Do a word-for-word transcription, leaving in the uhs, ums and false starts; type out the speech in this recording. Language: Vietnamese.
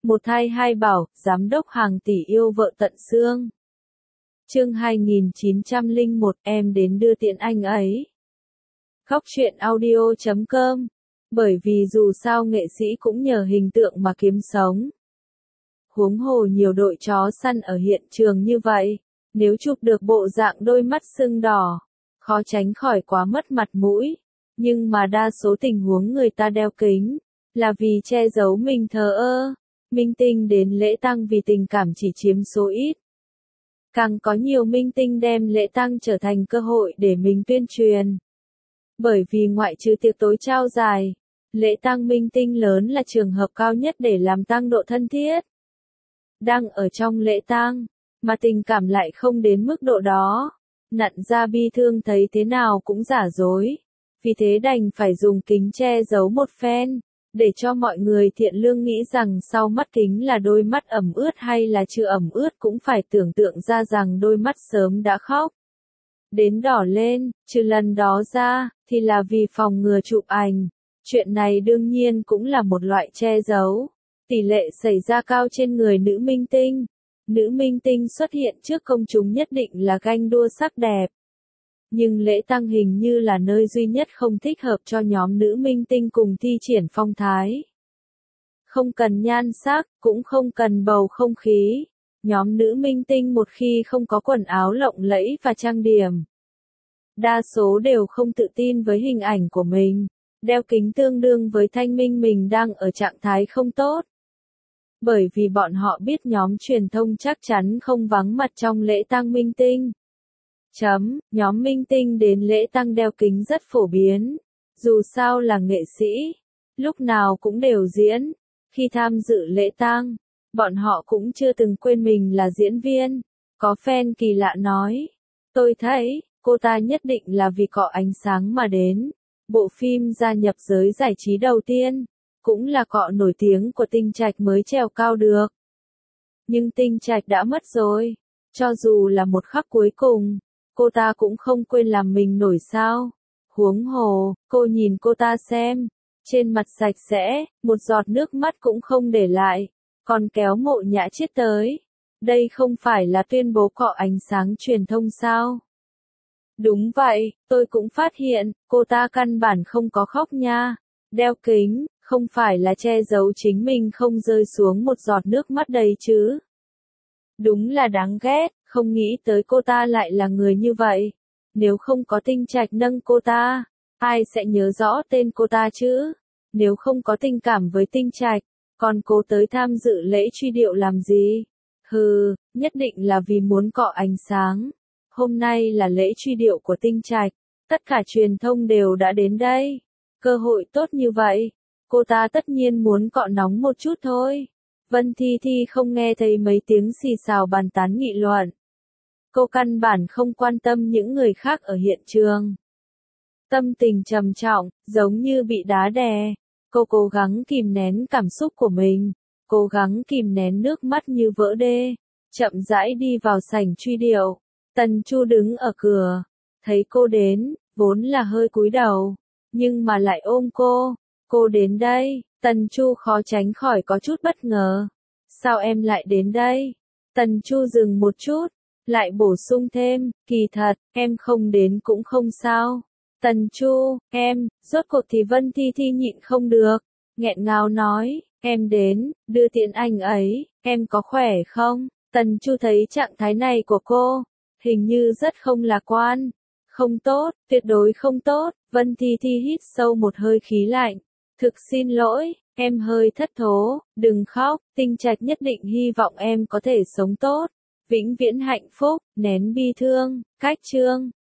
Một thai hai bảo, giám đốc hàng tỷ yêu vợ tận xương. Chương hai nghìn chín trăm lẻ một, em đến đưa tiễn anh ấy. Góc truyện audio chấm com. Bởi vì dù sao nghệ sĩ cũng nhờ hình tượng mà kiếm sống. Huống hồ nhiều đội chó săn ở hiện trường như vậy, nếu chụp được bộ dạng đôi mắt sưng đỏ, khó tránh khỏi quá mất mặt mũi. Nhưng mà đa số tình huống người ta đeo kính, là vì che giấu mình thờ ơ. Minh tinh đến lễ tang vì tình cảm chỉ chiếm số ít. Càng có nhiều minh tinh đem lễ tang trở thành cơ hội để mình tuyên truyền. Bởi vì ngoại trừ tiệc tối trao giải, lễ tang minh tinh lớn là trường hợp cao nhất để làm tăng độ thân thiết. Đang ở trong lễ tang, mà tình cảm lại không đến mức độ đó. Nặn ra bi thương thấy thế nào cũng giả dối. Vì thế đành phải dùng kính che giấu một phen, để cho mọi người thiện lương nghĩ rằng sau mắt kính là đôi mắt ẩm ướt hay là chưa ẩm ướt cũng phải tưởng tượng ra rằng đôi mắt sớm đã khóc. Đến đỏ lên, trừ lần đó ra, thì là vì phòng ngừa chụp ảnh. Chuyện này đương nhiên cũng là một loại che giấu. Tỷ lệ xảy ra cao trên người nữ minh tinh. Nữ minh tinh xuất hiện trước công chúng nhất định là ganh đua sắc đẹp. Nhưng lễ tang hình như là nơi duy nhất không thích hợp cho nhóm nữ minh tinh cùng thi triển phong thái. Không cần nhan sắc, cũng không cần bầu không khí. Nhóm nữ minh tinh một khi không có quần áo lộng lẫy và trang điểm, đa số đều không tự tin với hình ảnh của mình. Đeo kính tương đương với thanh minh mình đang ở trạng thái không tốt. Bởi vì bọn họ biết nhóm truyền thông chắc chắn không vắng mặt trong lễ tang minh tinh. Chấm, nhóm minh tinh đến lễ tang đeo kính rất phổ biến. Dù sao là nghệ sĩ, lúc nào cũng đều diễn. Khi tham dự lễ tang, bọn họ cũng chưa từng quên mình là diễn viên. Có fan kỳ lạ nói, tôi thấy, cô ta nhất định là vì cọ ánh sáng mà đến. Bộ phim gia nhập giới giải trí đầu tiên, cũng là cọ nổi tiếng của Tinh Trạch mới trèo cao được. Nhưng Tinh Trạch đã mất rồi, cho dù là một khắc cuối cùng, cô ta cũng không quên làm mình nổi sao. Huống hồ, cô nhìn cô ta xem, trên mặt sạch sẽ, một giọt nước mắt cũng không để lại, còn kéo Mộ Nhã Chiết tới. Đây không phải là tuyên bố cọ ánh sáng truyền thông sao? Đúng vậy, tôi cũng phát hiện, cô ta căn bản không có khóc nha. Đeo kính, không phải là che giấu chính mình không rơi xuống một giọt nước mắt đầy chứ. Đúng là đáng ghét, không nghĩ tới cô ta lại là người như vậy. Nếu không có Tinh Trạch nâng cô ta, ai sẽ nhớ rõ tên cô ta chứ? Nếu không có tình cảm với Tinh Trạch, còn cố tới tham dự lễ truy điệu làm gì? Hừ, nhất định là vì muốn cọ ánh sáng. Hôm nay là lễ truy điệu của Tinh Trạch, tất cả truyền thông đều đã đến đây. Cơ hội tốt như vậy, cô ta tất nhiên muốn cọ nóng một chút thôi. Vân Thi Thi không nghe thấy mấy tiếng xì xào bàn tán nghị luận. Cô căn bản không quan tâm những người khác ở hiện trường. Tâm tình trầm trọng, giống như bị đá đè. Cô cố gắng kìm nén cảm xúc của mình, cố gắng kìm nén nước mắt như vỡ đê, chậm rãi đi vào sảnh truy điệu. Tần Chu đứng ở cửa, thấy cô đến, vốn là hơi cúi đầu, nhưng mà lại ôm cô. Cô đến đây, Tần Chu khó tránh khỏi có chút bất ngờ. Sao em lại đến đây? Tần Chu dừng một chút, lại bổ sung thêm, kỳ thật, em không đến cũng không sao. Tần Chu, em, rốt cuộc thì Vân Thi Thi nhịn không được, nghẹn ngào nói, em đến, đưa tiễn anh ấy, em có khỏe không? Tần Chu thấy trạng thái này của cô, hình như rất không lạc quan. Không tốt, tuyệt đối không tốt. Vân Thi Thi hít sâu một hơi khí lạnh. Thực xin lỗi, em hơi thất thố, đừng khóc, Tinh Trạch nhất định hy vọng em có thể sống tốt, vĩnh viễn hạnh phúc, nén bi thương, cách chương.